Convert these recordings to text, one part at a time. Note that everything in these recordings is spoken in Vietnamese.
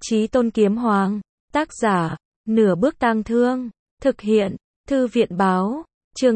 Chí Tôn Kiếm Hoàng, tác giả, Nửa Bước Tang Thương, thực hiện, Thư viện báo, chương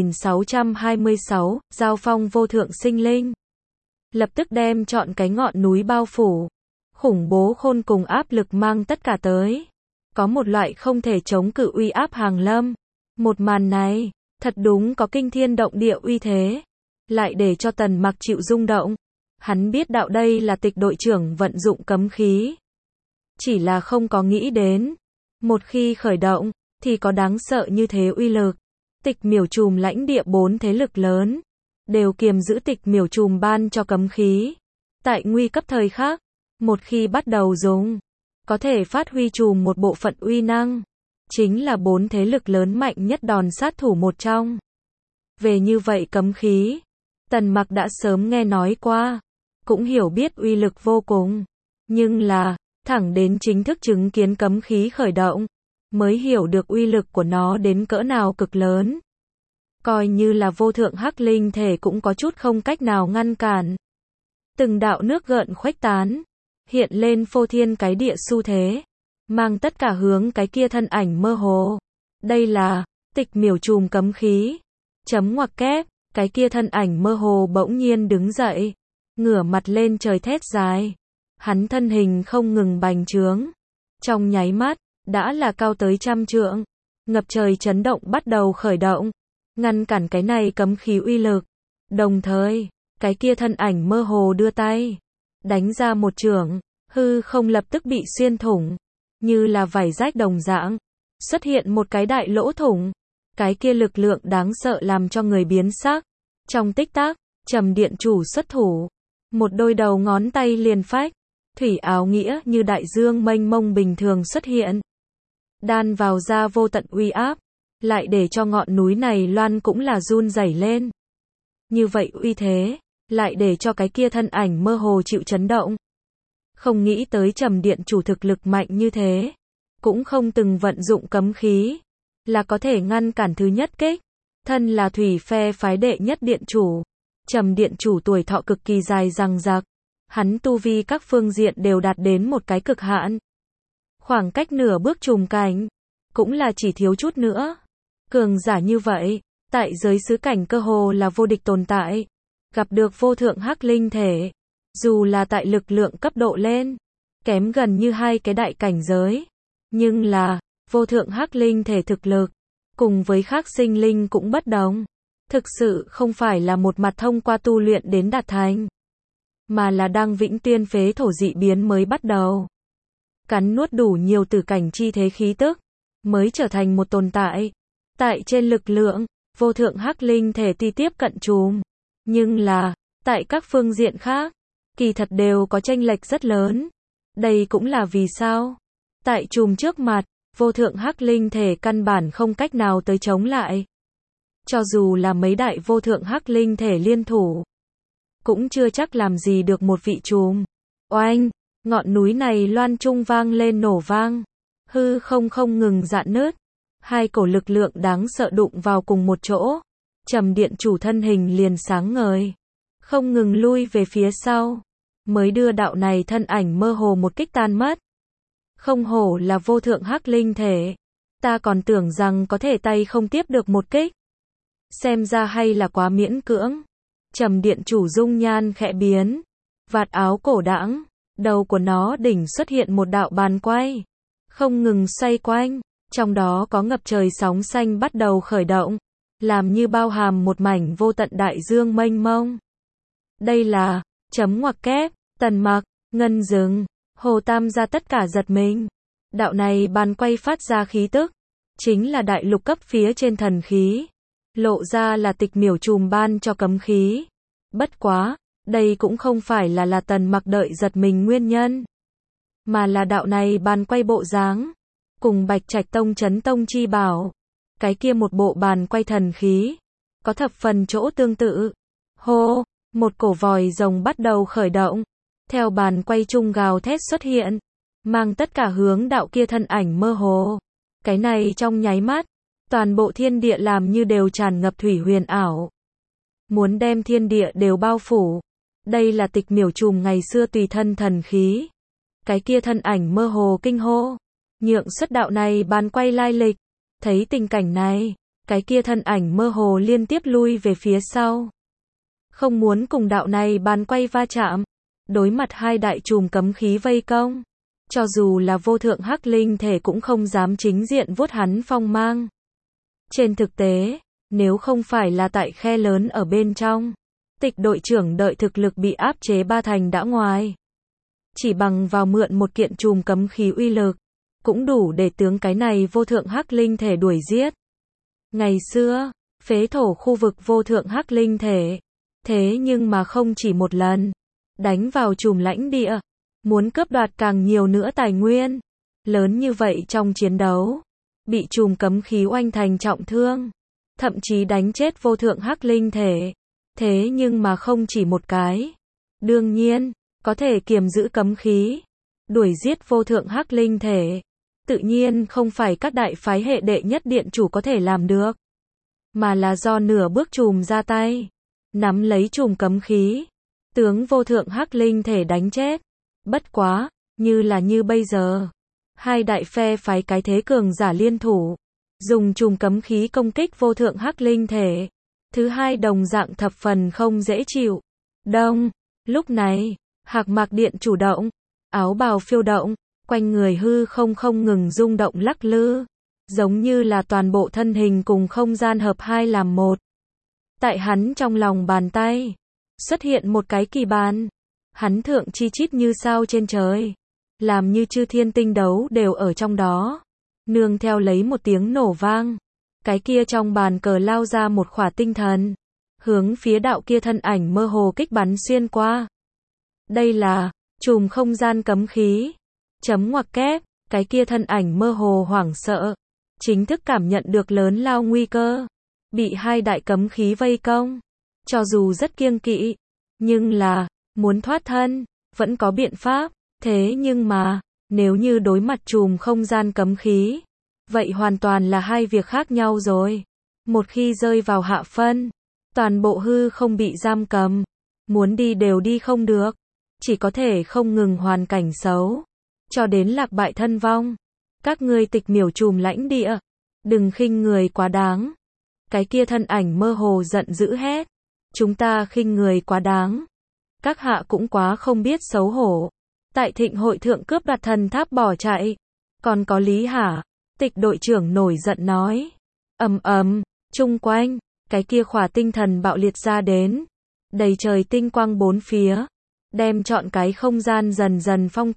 2626, Giao phong vô thượng sinh linh. Lập tức đem chọn cái ngọn núi bao phủ. Khủng bố khôn cùng áp lực mang tất cả tới. Có một loại không thể chống cự uy áp hàng lâm. Một màn này, thật đúng có kinh thiên động địa uy thế. Lại để cho Tần Mặc chịu rung động. Hắn biết đạo đây là Tịch đội trưởng vận dụng cấm khí. Chỉ là không có nghĩ đến. Một khi khởi động, thì có đáng sợ như thế uy lực. Tịch miểu trùm lãnh địa 4 thế lực lớn. Đều kiềm giữ tịch miểu trùm ban cho cấm khí. Tại nguy cấp thời khắc, một khi bắt đầu dùng, có thể phát huy trùm một bộ phận uy năng. Chính là 4 thế lực lớn mạnh nhất đòn sát thủ một trong. Về như vậy cấm khí, Tần Mặc đã sớm nghe nói qua, cũng hiểu biết uy lực vô cùng. Nhưng là, thẳng đến chính thức chứng kiến cấm khí khởi động, mới hiểu được uy lực của nó đến cỡ nào cực lớn. Coi như là vô thượng hắc linh thể cũng có chút không cách nào ngăn cản. Từng đạo nước gợn khuếch tán, hiện lên phô thiên cái địa xu thế, mang tất cả hướng cái kia thân ảnh mơ hồ. Đây là tịch miểu trùm cấm khí. Chấm ngoặc kép, cái kia thân ảnh mơ hồ bỗng nhiên đứng dậy, ngửa mặt lên trời thét dài. Hắn thân hình không ngừng bành trướng. Trong nháy mắt, đã là cao tới 100 trượng. Ngập trời chấn động bắt đầu khởi động, ngăn cản cái này cấm khí uy lực. Đồng thời, cái kia thân ảnh mơ hồ đưa tay, đánh ra một chưởng, hư không lập tức bị xuyên thủng, như là vảy rách đồng dạng, xuất hiện một cái đại lỗ thủng. Cái kia lực lượng đáng sợ làm cho người biến sắc. Trong tích tắc, Trầm Điện Chủ xuất thủ, một đôi đầu ngón tay liền phách, thủy áo nghĩa như đại dương mênh mông bình thường xuất hiện, đan vào ra vô tận uy áp, lại để cho ngọn núi này loan cũng là run rẩy lên. Như vậy uy thế, lại để cho cái kia thân ảnh mơ hồ chịu chấn động. Không nghĩ tới Trầm Điện Chủ thực lực mạnh như thế, cũng không từng vận dụng cấm khí, là có thể ngăn cản thứ nhất kích. Thân là thủy phe phái đệ nhất điện chủ, Trầm Điện Chủ tuổi thọ cực kỳ dài dằng dặc, hắn tu vi các phương diện đều đạt đến một cái cực hạn. Khoảng cách nửa bước trùng cảnh, cũng là chỉ thiếu chút nữa. Cường giả như vậy, tại giới xứ cảnh cơ hồ là vô địch tồn tại. Gặp được vô thượng hắc linh thể, dù là tại lực lượng cấp độ lên, kém gần như hai cái đại cảnh giới. Nhưng là, vô thượng hắc linh thể thực lực, cùng với khác sinh linh cũng bất đồng. Thực sự không phải là một mặt thông qua tu luyện đến đạt thành, mà là đang vĩnh tuyên phế thổ dị biến mới bắt đầu. Cắn nuốt đủ nhiều tử cảnh chi thế khí tức, mới trở thành một tồn tại. Tại trên lực lượng, vô thượng hắc linh thể ti tiếp cận trùm. Nhưng là, tại các phương diện khác, kỳ thật đều có chênh lệch rất lớn. Đây cũng là vì sao, tại trùm trước mặt, vô thượng hắc linh thể căn bản không cách nào tới chống lại. Cho dù là mấy đại vô thượng hắc linh thể liên thủ, cũng chưa chắc làm gì được một vị trùm. Oanh, ngọn núi này loan trung vang lên nổ vang, hư không không ngừng rạn nứt. Hai cổ lực lượng đáng sợ đụng vào cùng một chỗ. Trầm Điện Chủ thân hình liền sáng ngời, không ngừng lui về phía sau, mới đưa đạo này thân ảnh mơ hồ một kích tan mất. Không hổ là vô thượng hắc linh thể, ta còn tưởng rằng có thể tay không tiếp được một kích. Xem ra hay là quá miễn cưỡng. Trầm Điện Chủ dung nhan khẽ biến, vạt áo cổ đãng, đầu của nó đỉnh xuất hiện một đạo bàn quay, không ngừng xoay quanh, trong đó có ngập trời sóng xanh bắt đầu khởi động, làm như bao hàm một mảnh vô tận đại dương mênh mông. Đây là, chấm ngoặc kép, Tần Mặc, Ngân Dừng, Hồ Tam gia tất cả giật mình. Đạo này bàn quay phát ra khí tức, chính là đại lục cấp phía trên thần khí. Lộ ra là tịch miểu trùm ban cho cấm khí. Bất quá, đây cũng không phải là Tần Mặc đợi giật mình nguyên nhân, mà là đạo này bàn quay bộ dáng, cùng Bạch Trạch Tông Chấn Tông chi bảo, cái kia một bộ bàn quay thần khí, có thập phần chỗ tương tự. Hô, một cổ vòi rồng bắt đầu khởi động, theo bàn quay trung gào thét xuất hiện, mang tất cả hướng đạo kia thân ảnh mơ hồ. Cái này trong nháy mắt, toàn bộ thiên địa làm như đều tràn ngập thủy huyền ảo, muốn đem thiên địa đều bao phủ. Đây là tịch miểu trùm ngày xưa tùy thân thần khí. cái kia thân ảnh mơ hồ kinh hô. Nhượng xuất đạo này bàn quay lai lịch. Thấy tình cảnh này, cái kia thân ảnh mơ hồ liên tiếp lui về phía sau. Không muốn cùng đạo này bàn quay va chạm. Đối mặt hai đại chùm cấm khí vây công. Cho dù là vô thượng hắc linh thể cũng không dám chính diện vuốt hắn phong mang. Trên thực tế, nếu không phải là tại khe lớn ở bên trong, Tịch đội trưởng đợi thực lực bị áp chế ba thành đã ngoài. Chỉ bằng vào mượn một kiện chùm cấm khí uy lực, cũng đủ để tướng cái này vô thượng hắc linh thể đuổi giết. Ngày xưa, phế thổ khu vực vô thượng hắc linh thể, thế nhưng mà không chỉ một lần, đánh vào chùm lãnh địa, muốn cướp đoạt càng nhiều nữa tài nguyên. Lớn như vậy trong chiến đấu, bị chùm cấm khí oanh thành trọng thương, thậm chí đánh chết vô thượng hắc linh thể. Thế nhưng mà không chỉ một cái. Đương nhiên, có thể kiềm giữ cấm khí, đuổi giết vô thượng hắc linh thể. Tự nhiên không phải các đại phái hệ đệ nhất điện chủ có thể làm được, mà là do nửa bước chùm ra tay, nắm lấy chùm cấm khí, tướng vô thượng hắc linh thể đánh chết. Bất quá, như bây giờ, hai đại phe phái cái thế cường giả liên thủ, dùng chùm cấm khí công kích vô thượng hắc linh thể. Thứ hai đồng dạng thập phần không dễ chịu. Đông, lúc này, Hạc Mạc Điện chủ động, áo bào phiêu động, quanh người hư không ngừng rung động lắc lư, giống như là toàn bộ thân hình cùng không gian hợp hai làm một. Tại hắn trong lòng bàn tay, xuất hiện một cái kỳ bàn, hắn thượng chi chít như sao trên trời, làm như chư thiên tinh đấu đều ở trong đó. Nương theo lấy một tiếng nổ vang, cái kia trong bàn cờ lao ra một khỏa tinh thần, hướng phía đạo kia thân ảnh mơ hồ kích bắn xuyên qua. Đây là chùm không gian cấm khí. Chấm ngoặc kép, cái kia thân ảnh mơ hồ hoảng sợ, chính thức cảm nhận được lớn lao nguy cơ, bị hai đại cấm khí vây công. Cho dù rất kiêng kỵ, nhưng là muốn thoát thân, vẫn có biện pháp. Thế nhưng mà, nếu như đối mặt chùm không gian cấm khí, vậy hoàn toàn là hai việc khác nhau rồi. Một khi rơi vào hạ phân, toàn bộ hư không bị giam cầm, muốn đi đều đi không được, chỉ có thể không ngừng hoàn cảnh xấu, cho đến lạc bại thân vong. Các ngươi tịch miểu chùm lãnh địa, đừng khinh người quá đáng. Cái kia thân ảnh mơ hồ giận dữ hét, chúng ta khinh người quá đáng. Các hạ cũng quá không biết xấu hổ. Tại thịnh hội thượng cướp đoạt thần tháp bỏ chạy, còn có lý hả? Tịch đội trưởng nổi giận nói. Chung quanh, cái kia khỏa tinh thần bạo liệt ra đến, đầy trời tinh quang bốn phía, đem trọn cái không gian dần dần phong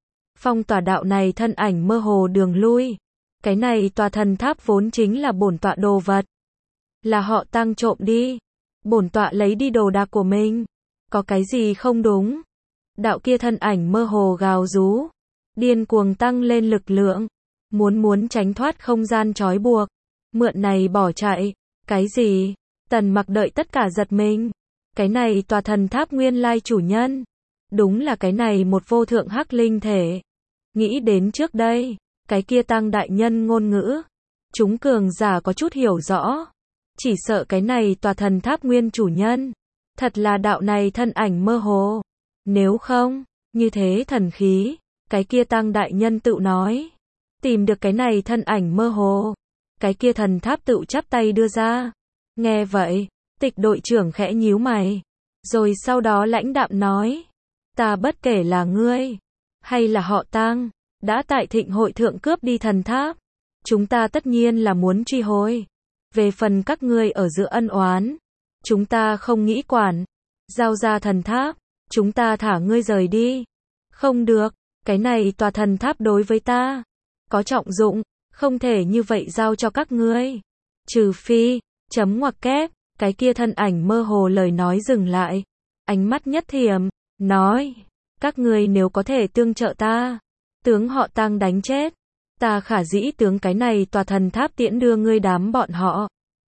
tỏa đạo này thân ảnh mơ hồ đường lui. Cái này tòa thần tháp vốn chính là bổn tọa đồ vật, là họ Tăng trộm đi, bổn tọa lấy đi đồ đạc của mình, có cái gì không đúng? Đạo kia thân ảnh mơ hồ gào rú, điên cuồng tăng lên lực lượng, muốn tránh thoát không gian trói buộc, mượn này bỏ chạy. Cái gì? Tần Mặc đợi tất cả giật mình. Cái này tòa thần tháp nguyên lai chủ nhân, đúng là cái này một vô thượng hắc linh thể. Nghĩ đến trước đây, cái kia Tăng đại nhân ngôn ngữ, chúng cường giả có chút hiểu rõ, chỉ sợ cái này tòa thần tháp nguyên chủ nhân, thật là đạo này thân ảnh mơ hồ. Nếu không, như thế thần khí, cái kia Tăng đại nhân tự nói, tìm được cái này thân ảnh mơ hồ, cái kia thần tháp tự chắp tay đưa ra. Nghe vậy, tịch đội trưởng khẽ nhíu mày, rồi sau đó lãnh đạm nói, ta bất kể là ngươi, hay là họ Tăng, đã tại thịnh hội thượng cướp đi thần tháp, chúng ta tất nhiên là muốn truy hồi. Về phần các ngươi ở giữa ân oán, chúng ta không nghĩ quản, giao ra thần tháp, chúng ta thả ngươi rời đi. Không được, cái này tòa thần tháp đối với ta có trọng dụng, không thể như vậy giao cho các ngươi. Trừ phi, chấm ngoặc kép, cái kia thân ảnh mơ hồ lời nói dừng lại, ánh mắt nhất thiểm, nói, các ngươi nếu có thể tương trợ ta, tướng họ Tăng đánh chết, ta khả dĩ tướng cái này tòa thần tháp tiễn đưa ngươi đám bọn họ.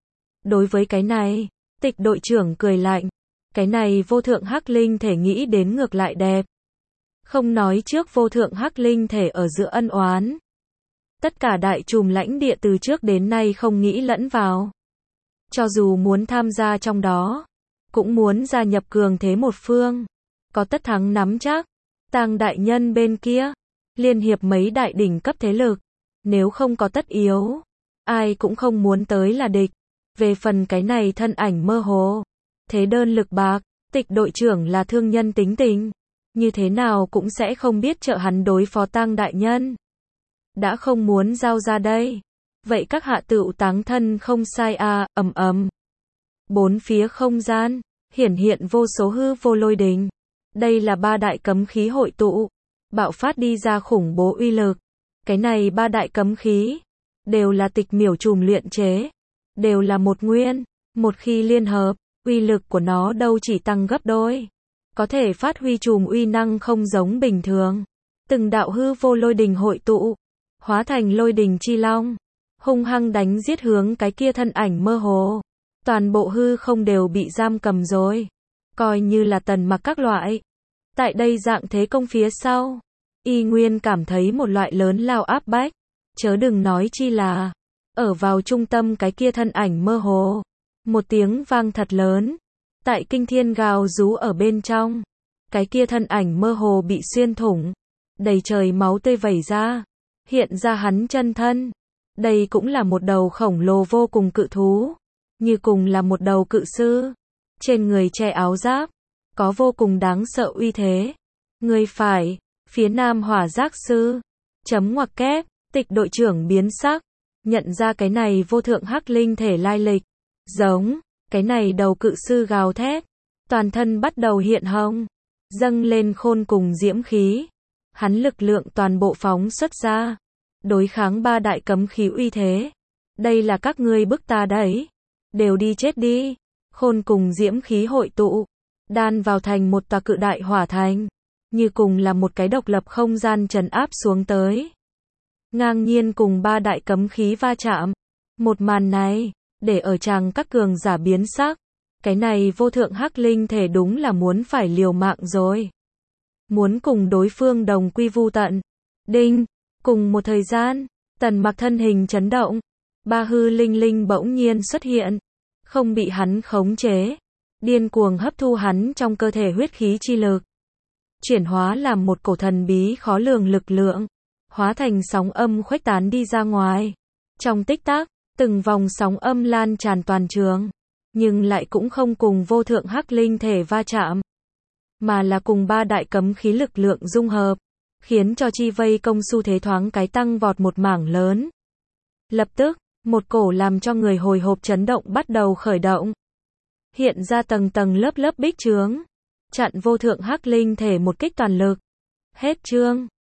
Đối với cái này, tịch đội trưởng cười lạnh, cái này vô thượng hắc linh thể nghĩ đến ngược lại đẹp. Không nói trước vô thượng hắc linh thể ở giữa ân oán, tất cả đại chùm lãnh địa từ trước đến nay không nghĩ lẫn vào. Cho dù muốn tham gia trong đó, cũng muốn gia nhập cường thế một phương, có tất thắng nắm chắc. Tang đại nhân bên kia, liên hiệp mấy đại đỉnh cấp thế lực, nếu không có tất yếu, ai cũng không muốn tới là địch. Về phần cái này thân ảnh mơ hồ, thế đơn lực bạc, Tịch đội trưởng là thương nhân tính tình, như thế nào cũng sẽ không biết trợ hắn đối phó Tang đại nhân. Đã không muốn giao ra đây, vậy các hạ tựu táng thân không sai à, ầm ầm. Bốn phía không gian, hiển hiện vô số hư vô lôi đình. Đây là ba đại cấm khí hội tụ, bạo phát đi ra khủng bố uy lực. Cái này ba đại cấm khí, đều là tịch miểu trùm luyện chế, đều là một nguyên, một khi liên hợp, uy lực của nó đâu chỉ tăng gấp đôi. Có thể phát huy trùm uy năng không giống bình thường. Từng đạo hư vô lôi đình hội tụ, hóa thành lôi đình chi long, hung hăng đánh giết hướng cái kia thân ảnh mơ hồ. Toàn bộ hư không đều bị giam cầm rồi, coi như là Tần Mặc các loại. Tại đây dạng thế công phía sau, y nguyên cảm thấy một loại lớn lao áp bách, chớ đừng nói chi là ở vào trung tâm cái kia thân ảnh mơ hồ. Một tiếng vang thật lớn, tại kinh thiên gào rú ở bên trong, cái kia thân ảnh mơ hồ bị xuyên thủng, đầy trời máu tươi vẩy ra, hiện ra hắn chân thân. Đây cũng là một đầu khổng lồ vô cùng cự thú, như cùng là một đầu cự sư, trên người che áo giáp, có vô cùng đáng sợ uy thế. Người phải, phía nam hỏa giác sư, chấm ngoặc kép, Tịch đội trưởng biến sắc, nhận ra cái này vô thượng hắc linh thể lai lịch, giống, cái này đầu cự sư gào thét, toàn thân bắt đầu hiện hồng, dâng lên khôn cùng diễm khí. Hắn lực lượng toàn bộ phóng xuất ra, đối kháng ba đại cấm khí uy thế. Đây là các ngươi bức ta đấy, đều đi chết đi. Khôn cùng diễm khí hội tụ, đan vào thành một tòa cự đại hỏa thành, như cùng là một cái độc lập không gian trấn áp xuống tới, ngang nhiên cùng ba đại cấm khí va chạm. Một màn này, để ở chàng các cường giả biến sắc. Cái này vô thượng hắc linh thể đúng là muốn phải liều mạng rồi, muốn cùng đối phương đồng quy vu tận. Đinh, cùng một thời gian, Tần Mặc thân hình chấn động, ba hư linh linh bỗng nhiên xuất hiện, không bị hắn khống chế, điên cuồng hấp thu hắn trong cơ thể huyết khí chi lực, chuyển hóa làm một cổ thần bí khó lường lực lượng, hóa thành sóng âm khuếch tán đi ra ngoài. Trong tích tắc, từng vòng sóng âm lan tràn toàn trường, nhưng lại cũng không cùng vô thượng hắc linh thể va chạm, mà là cùng ba đại cấm khí lực lượng dung hợp, khiến cho chi vây công xu thế thoáng cái tăng vọt một mảng lớn. Lập tức, một cổ làm cho người hồi hộp chấn động bắt đầu khởi động, hiện ra tầng tầng lớp lớp bích chướng, chặn vô thượng hắc linh thể một kích toàn lực. Hết chương.